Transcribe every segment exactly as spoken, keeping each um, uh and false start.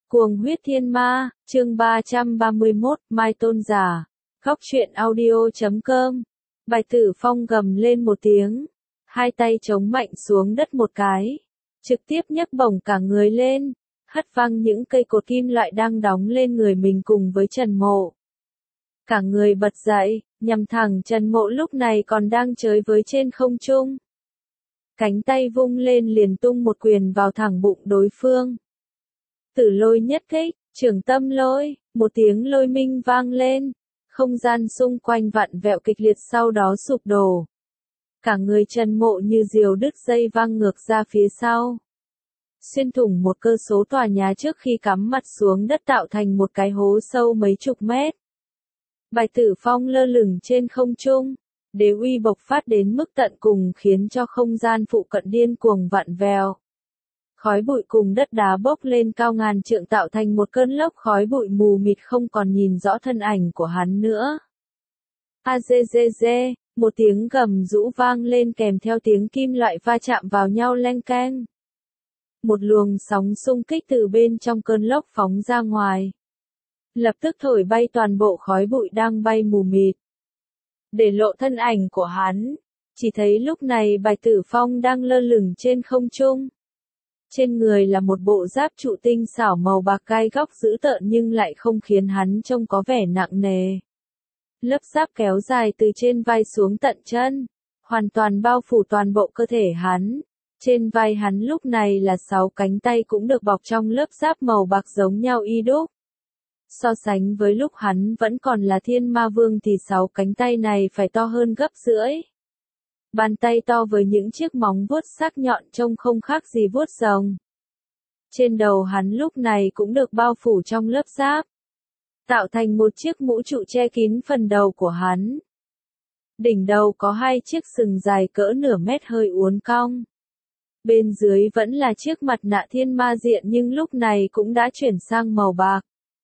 Cuồng huyết thiên ma, chương ba trăm ba mươi mốt, Mai Tôn giả. Góc truyện audio chấm com. Bạch Tử Phong gầm lên một tiếng, hai tay chống mạnh xuống đất một cái, trực tiếp nhấc bổng cả người lên, hất văng những cây cột kim loại đang đóng lên người mình cùng với Trần Mộ. Cả người bật dậy, nhằm thẳng Trần Mộ lúc này còn đang chới với trên không trung. Cánh tay vung lên liền tung một quyền vào thẳng bụng đối phương. Tử lôi nhất kích, trưởng tâm lôi, một tiếng lôi minh vang lên, không gian xung quanh vặn vẹo kịch liệt sau đó sụp đổ. Cả người Trần Mộ như diều đứt dây văng ngược ra phía sau. Xuyên thủng một cơ số tòa nhà trước khi cắm mặt xuống đất tạo thành một cái hố sâu mấy chục mét. Bạch Tử Phong lơ lửng trên không trung, đế uy bộc phát đến mức tận cùng khiến cho không gian phụ cận điên cuồng vặn vẹo. Khói bụi cùng đất đá bốc lên cao ngàn trượng tạo thành một cơn lốc khói bụi mù mịt không còn nhìn rõ thân ảnh của hắn nữa. A dê dê dê, một tiếng gầm rũ vang lên kèm theo tiếng kim loại va chạm vào nhau leng keng. Một luồng sóng xung kích từ bên trong cơn lốc phóng ra ngoài. Lập tức thổi bay toàn bộ khói bụi đang bay mù mịt. Để lộ thân ảnh của hắn, chỉ thấy lúc này Bạch Tử Phong đang lơ lửng trên không trung. Trên người là một bộ giáp trụ tinh xảo màu bạc gai góc dữ tợn nhưng lại không khiến hắn trông có vẻ nặng nề. Lớp giáp kéo dài từ trên vai xuống tận chân, hoàn toàn bao phủ toàn bộ cơ thể hắn. Trên vai hắn lúc này là sáu cánh tay cũng được bọc trong lớp giáp màu bạc giống nhau y đúc. So sánh với lúc hắn vẫn còn là thiên ma vương thì sáu cánh tay này phải to hơn gấp rưỡi. Bàn tay to với những chiếc móng vuốt sắc nhọn trông không khác gì vuốt rồng. Trên đầu hắn lúc này cũng được bao phủ trong lớp giáp, tạo thành một chiếc mũ trụ che kín phần đầu của hắn. Đỉnh đầu có hai chiếc sừng dài cỡ nửa mét hơi uốn cong. Bên dưới vẫn là chiếc mặt nạ thiên ma diện nhưng lúc này cũng đã chuyển sang màu bạc.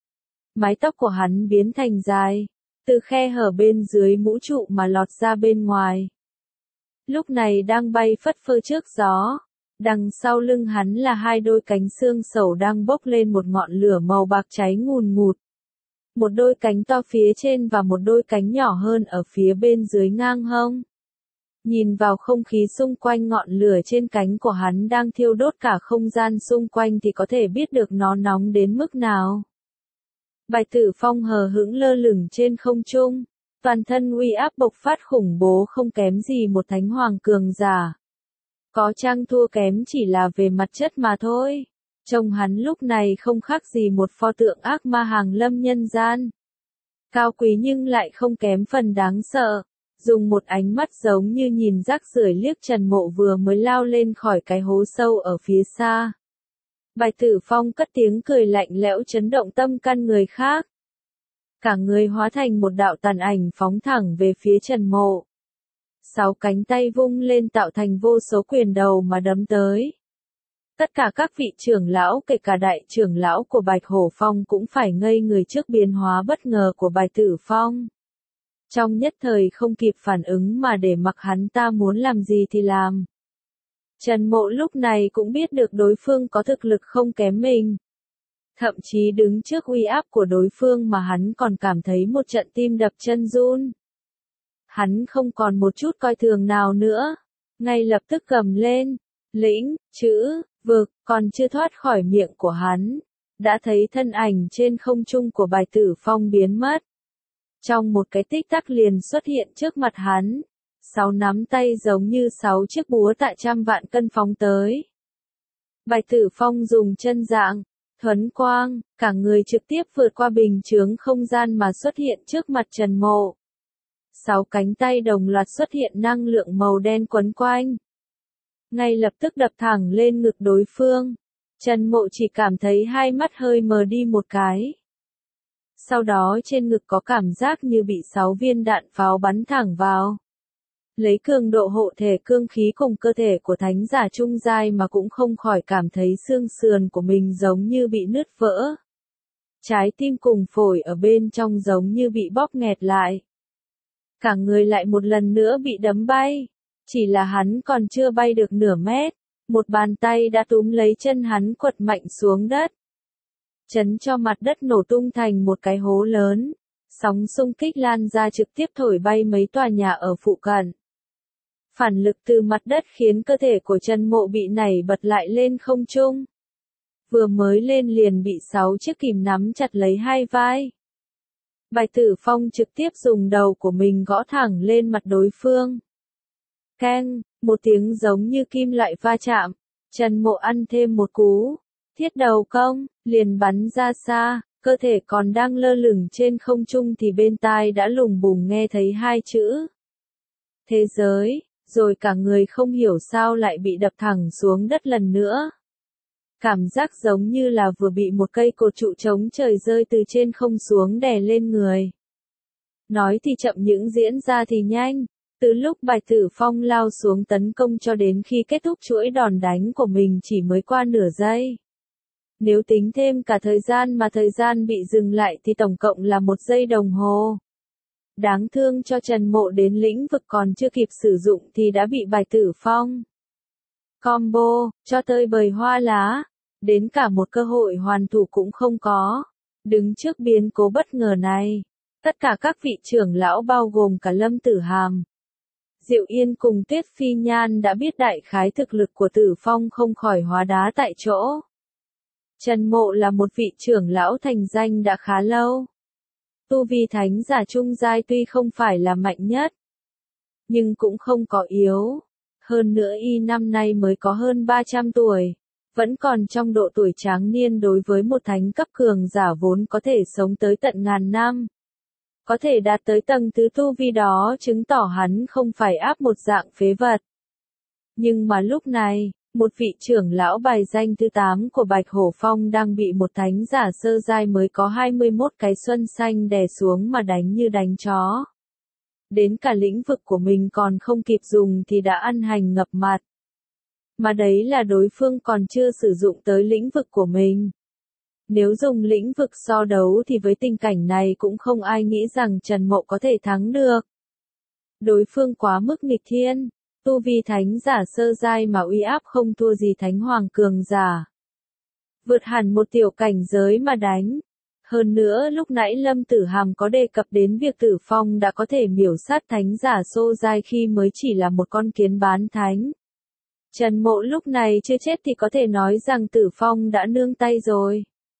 Mái tóc của hắn biến thành dài, từ khe hở bên dưới mũ trụ mà lọt ra bên ngoài. Lúc này đang bay phất phơ trước gió, đằng sau lưng hắn là hai đôi cánh xương sẩu đang bốc lên một ngọn lửa màu bạc cháy ngùn ngụt. Một đôi cánh to phía trên và một đôi cánh nhỏ hơn ở phía bên dưới ngang hông. Nhìn vào không khí xung quanh ngọn lửa trên cánh của hắn đang thiêu đốt cả không gian xung quanh thì có thể biết được nó nóng đến mức nào. Bạch Tử Phong hờ hững lơ lửng trên không trung. Toàn thân uy áp bộc phát khủng bố không kém gì một thánh hoàng cường giả. Có chăng thua kém chỉ là về mặt chất mà thôi. Trông hắn lúc này không khác gì một pho tượng ác ma hàng lâm nhân gian. Cao quý nhưng lại không kém phần đáng sợ. Dùng một ánh mắt giống như nhìn rác rưởi liếc Trần Mộ vừa mới lao lên khỏi cái hố sâu ở phía xa. Bạch Tử Phong cất tiếng cười lạnh lẽo chấn động tâm can người khác. Cả người hóa thành một đạo tàn ảnh phóng thẳng về phía Trần Mộ. Sáu cánh tay vung lên tạo thành vô số quyền đầu mà đấm tới. Tất cả các vị trưởng lão kể cả đại trưởng lão của Bạch Hổ Phong cũng phải ngây người trước biến hóa bất ngờ của Bạch Tử Phong. Trong nhất thời không kịp phản ứng mà để mặc hắn ta muốn làm gì thì làm. Trần Mộ lúc này cũng biết được đối phương có thực lực không kém mình. Thậm chí đứng trước uy áp của đối phương mà hắn còn cảm thấy một trận tim đập chân run. Hắn không còn một chút coi thường nào nữa. Ngay lập tức cầm lên. Lĩnh, chữ, vực, còn chưa thoát khỏi miệng của hắn. Đã thấy thân ảnh trên không trung của Bạch Tử Phong biến mất. Trong một cái tích tắc liền xuất hiện trước mặt hắn. Sáu nắm tay giống như sáu chiếc búa tạ trăm vạn cân phóng tới. Bạch Tử Phong dùng chân dạng. Thuấn quang, cả người trực tiếp vượt qua bình chướng không gian mà xuất hiện trước mặt Trần Mộ. Sáu cánh tay đồng loạt xuất hiện năng lượng màu đen quấn quanh. Ngay lập tức đập thẳng lên ngực đối phương. Trần Mộ chỉ cảm thấy hai mắt hơi mờ đi một cái. Sau đó trên ngực có cảm giác như bị sáu viên đạn pháo bắn thẳng vào. Lấy cường độ hộ thể cương khí cùng cơ thể của thánh giả trung giai mà cũng không khỏi cảm thấy xương sườn của mình giống như bị nứt vỡ. Trái tim cùng phổi ở bên trong giống như bị bóp nghẹt lại. Cả người lại một lần nữa bị đấm bay. Chỉ là hắn còn chưa bay được nửa mét. Một bàn tay đã túm lấy chân hắn quật mạnh xuống đất. chấn cho mặt đất nổ tung thành một cái hố lớn. Sóng xung kích lan ra trực tiếp thổi bay mấy tòa nhà ở phụ cận. Phản lực từ mặt đất khiến cơ thể của Trần Mộ bị nảy bật lại lên không trung. Vừa mới lên liền bị sáu chiếc kìm nắm chặt lấy hai vai. Bạch Tử Phong trực tiếp dùng đầu của mình gõ thẳng lên mặt đối phương. Keng, một tiếng giống như kim loại va chạm. Trần Mộ ăn thêm một cú. Thiết đầu công, liền bắn ra xa, cơ thể còn đang lơ lửng trên không trung thì bên tai đã lùng bùng nghe thấy hai chữ. Thế giới, rồi cả người không hiểu sao lại bị đập thẳng xuống đất lần nữa. Cảm giác giống như là vừa bị một cây cột trụ chống trời rơi từ trên không xuống đè lên người. Nói thì chậm những diễn ra thì nhanh. Từ lúc Bạch Tử Phong lao xuống tấn công cho đến khi kết thúc chuỗi đòn đánh của mình chỉ mới qua nửa giây. Nếu tính thêm cả thời gian mà thời gian bị dừng lại thì tổng cộng là một giây đồng hồ. Đáng thương cho Trần Mộ đến lĩnh vực còn chưa kịp sử dụng thì đã bị Bạch Tử Phong combo, cho tơi bời hoa lá. Đến cả một cơ hội hoàn thủ cũng không có. Đứng trước biến cố bất ngờ này, tất cả các vị trưởng lão bao gồm cả Lâm Tử Hàm, Diệu Yên cùng Tuyết Phi Nhan đã biết đại khái thực lực của Tử Phong không khỏi hóa đá tại chỗ. Trần Mộ là một vị trưởng lão thành danh đã khá lâu. Tu vi thánh giả trung giai tuy không phải là mạnh nhất, nhưng cũng không có yếu. Hơn nữa y năm nay mới có hơn ba trăm tuổi, vẫn còn trong độ tuổi tráng niên đối với một thánh cấp cường giả vốn có thể sống tới tận ngàn năm. Có thể đạt tới tầng thứ tu vi đó chứng tỏ hắn không phải áp một dạng phế vật. Nhưng mà lúc này, một vị trưởng lão bài danh thứ tám của Bạch Hổ Phong đang bị một thánh giả sơ giai mới có hai mươi mốt cái xuân xanh đè xuống mà đánh như đánh chó. Đến cả lĩnh vực của mình còn không kịp dùng thì đã ăn hành ngập mặt. Mà đấy là đối phương còn chưa sử dụng tới lĩnh vực của mình. Nếu dùng lĩnh vực so đấu thì với tình cảnh này cũng không ai nghĩ rằng Trần Mộ có thể thắng được. Đối phương quá mức nghịch thiên, tu vi thánh giả sơ giai mà uy áp không thua gì thánh hoàng cường giả. Vượt hẳn một tiểu cảnh giới mà đánh. Hơn nữa lúc nãy Lâm Tử Hàm có đề cập đến việc Tử Phong đã có thể miểu sát thánh giả sơ giai khi mới chỉ là một con kiến bán thánh. Trần Mộ lúc này chưa chết thì có thể nói rằng Tử Phong đã nương tay rồi.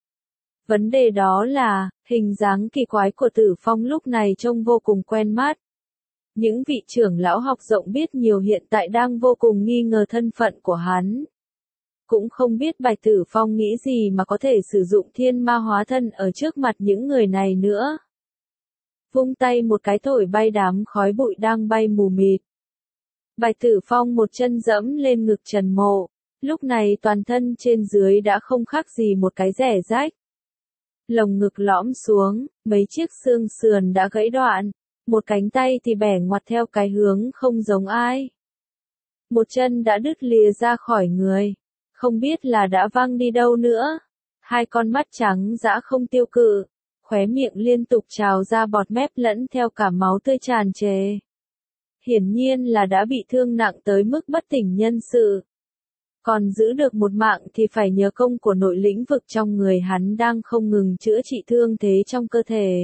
Vấn đề đó là, hình dáng kỳ quái của Tử Phong lúc này trông vô cùng quen mắt. Những vị trưởng lão học rộng biết nhiều hiện tại đang vô cùng nghi ngờ thân phận của hắn. Cũng không biết Bạch Tử Phong nghĩ gì mà có thể sử dụng thiên ma hóa thân ở trước mặt những người này nữa. Vung tay một cái thổi bay đám khói bụi đang bay mù mịt. Bạch Tử Phong một chân dẫm lên ngực Trần Mộ, lúc này toàn thân trên dưới đã không khác gì một cái rẻ rách. Lồng ngực lõm xuống, mấy chiếc xương sườn đã gãy đoạn, một cánh tay thì bẻ ngoặt theo cái hướng không giống ai. Một chân đã đứt lìa ra khỏi người, không biết là đã văng đi đâu nữa. Hai con mắt trắng dã không tiêu cự, khóe miệng liên tục trào ra bọt mép lẫn theo cả máu tươi tràn trề. Hiển nhiên là đã bị thương nặng tới mức bất tỉnh nhân sự. Còn giữ được một mạng thì phải nhờ công của nội lĩnh vực trong người hắn đang không ngừng chữa trị thương thế trong cơ thể.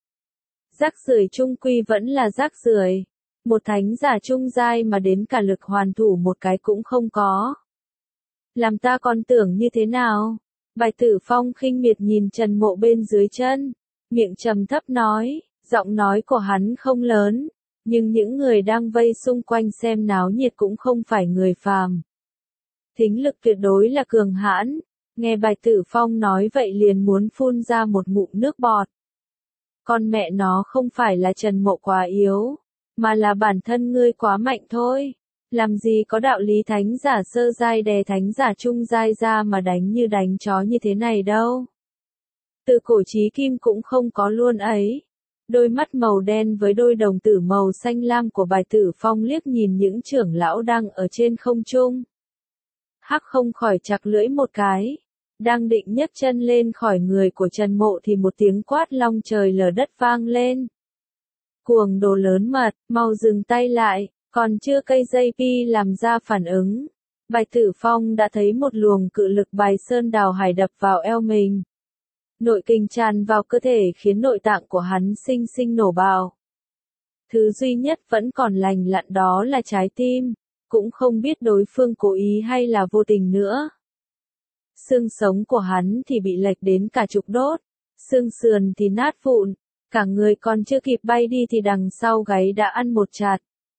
Rác rưởi trung quy vẫn là rác rưởi. Một thánh giả trung giai mà đến cả lực hoàn thủ một cái cũng không có. Làm ta còn tưởng như thế nào? Bạch Tử Phong khinh miệt nhìn Trần Mộ bên dưới chân, miệng trầm thấp nói, giọng nói của hắn không lớn, nhưng những người đang vây xung quanh xem náo nhiệt cũng không phải người phàm. Thính lực tuyệt đối là cường hãn, nghe Bạch Tử Phong nói vậy liền muốn phun ra một ngụm nước bọt. Con mẹ nó không phải là Trần Mộ quá yếu, mà là bản thân ngươi quá mạnh thôi. Làm gì có đạo lý thánh giả sơ giai đè thánh giả trung giai ra mà đánh như đánh chó như thế này đâu. Từ cổ chí kim cũng không có luôn ấy. Đôi mắt màu đen với đôi đồng tử màu xanh lam của Bạch Tử Phong liếc nhìn những trưởng lão đang ở trên không trung. Hắc không khỏi chặt lưỡi một cái. Đang định nhấc chân lên khỏi người của Trần Mộ thì một tiếng quát long trời lở đất vang lên. Cuồng đồ lớn mật, mau dừng tay lại, còn chưa cây dây pi làm ra phản ứng. Bạch Tử Phong đã thấy một luồng cự lực bài sơn đào hải đập vào eo mình. Nội kình tràn vào cơ thể khiến nội tạng của hắn sinh sinh nổ bào. Thứ duy nhất vẫn còn lành lặn đó là trái tim, cũng không biết đối phương cố ý hay là vô tình nữa. Xương sống của hắn thì bị lệch đến cả chục đốt, xương sườn thì nát vụn, cả người còn chưa kịp bay đi thì đằng sau gáy đã ăn một chạt.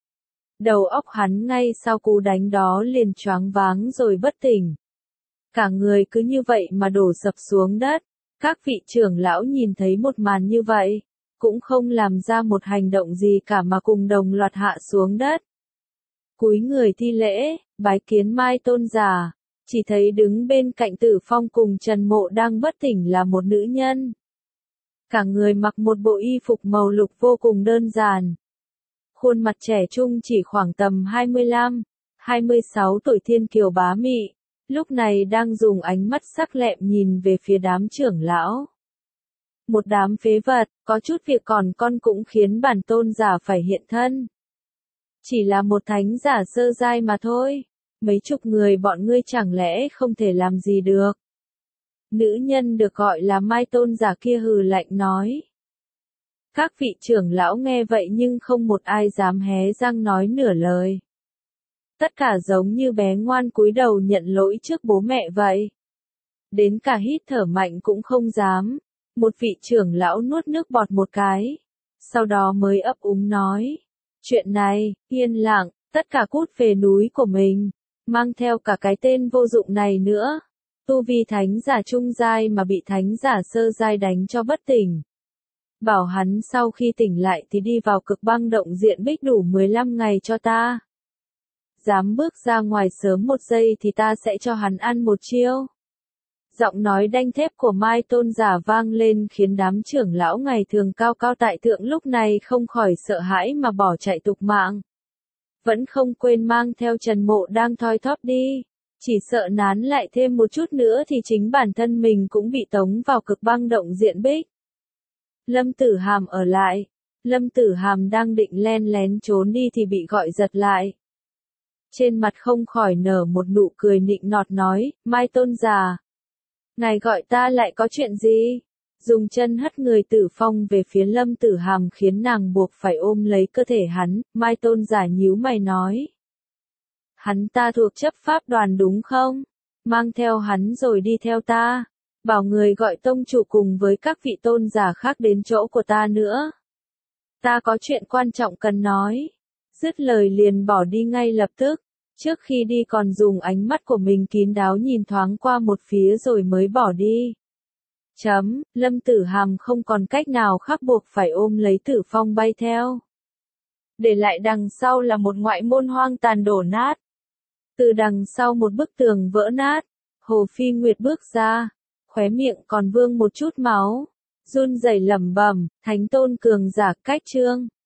Đầu óc hắn ngay sau cú đánh đó liền choáng váng rồi bất tỉnh. Cả người cứ như vậy mà đổ sập xuống đất. Các vị trưởng lão nhìn thấy một màn như vậy, cũng không làm ra một hành động gì cả mà cùng đồng loạt hạ xuống đất. Cúi người thi lễ, bái kiến Mai Tôn giả, chỉ thấy đứng bên cạnh Tử Phong cùng Trần Mộ đang bất tỉnh là một nữ nhân. Cả người mặc một bộ y phục màu lục vô cùng đơn giản. Khuôn mặt trẻ trung chỉ khoảng tầm hai mươi lăm, hai mươi sáu tuổi thiên kiều bá mị, lúc này đang dùng ánh mắt sắc lẹm nhìn về phía đám trưởng lão. Một đám phế vật, có chút việc còn con cũng khiến bản tôn giả phải hiện thân. Chỉ là một thánh giả sơ giai mà thôi, mấy chục người bọn ngươi chẳng lẽ không thể làm gì được. Nữ nhân được gọi là Mai Tôn giả kia hừ lạnh nói. Các vị trưởng lão nghe vậy nhưng không một ai dám hé răng nói nửa lời. Tất cả giống như bé ngoan cúi đầu nhận lỗi trước bố mẹ vậy. Đến cả hít thở mạnh cũng không dám. Một vị trưởng lão nuốt nước bọt một cái. Sau đó mới ấp úng nói. Chuyện này, yên lặng, tất cả cút về núi của mình. Mang theo cả cái tên vô dụng này nữa. Tu vi thánh giả trung giai mà bị thánh giả sơ giai đánh cho bất tỉnh. Bảo hắn sau khi tỉnh lại thì đi vào cực băng động diện bích đủ mười lăm ngày cho ta. Dám bước ra ngoài sớm một giây thì ta sẽ cho hắn ăn một chiêu. Giọng nói đanh thép của Mai Tôn giả vang lên khiến đám trưởng lão ngày thường cao cao tại thượng lúc này không khỏi sợ hãi mà bỏ chạy tục mạng. Vẫn không quên mang theo Trần Mộ đang thoi thóp đi. Chỉ sợ nán lại thêm một chút nữa thì chính bản thân mình cũng bị tống vào cực băng động diện bích. Lâm Tử Hàm ở lại. Lâm Tử Hàm đang định len lén trốn đi thì bị gọi giật lại. Trên mặt không khỏi nở một nụ cười nịnh nọt nói, Mai Tôn giả. Ngài gọi ta lại có chuyện gì? Dùng chân hất người Tử Phong về phía Lâm Tử Hàm khiến nàng buộc phải ôm lấy cơ thể hắn, Mai Tôn giả nhíu mày nói. Hắn ta thuộc chấp pháp đoàn đúng không? Mang theo hắn rồi đi theo ta. Bảo người gọi tông chủ cùng với các vị tôn giả khác đến chỗ của ta nữa. Ta có chuyện quan trọng cần nói. Dứt lời liền bỏ đi ngay lập tức. Trước khi đi còn dùng ánh mắt của mình kín đáo nhìn thoáng qua một phía rồi mới bỏ đi. Chấm, Lâm Tử Hàm không còn cách nào khác buộc phải ôm lấy Tử Phong bay theo. Để lại đằng sau là một ngoại môn hoang tàn đổ nát. Từ đằng sau một bức tường vỡ nát, Hồ Phi Nguyệt bước ra, khóe miệng còn vương một chút máu, run rẩy lẩm bẩm, Thánh Tôn cường giả cách trương.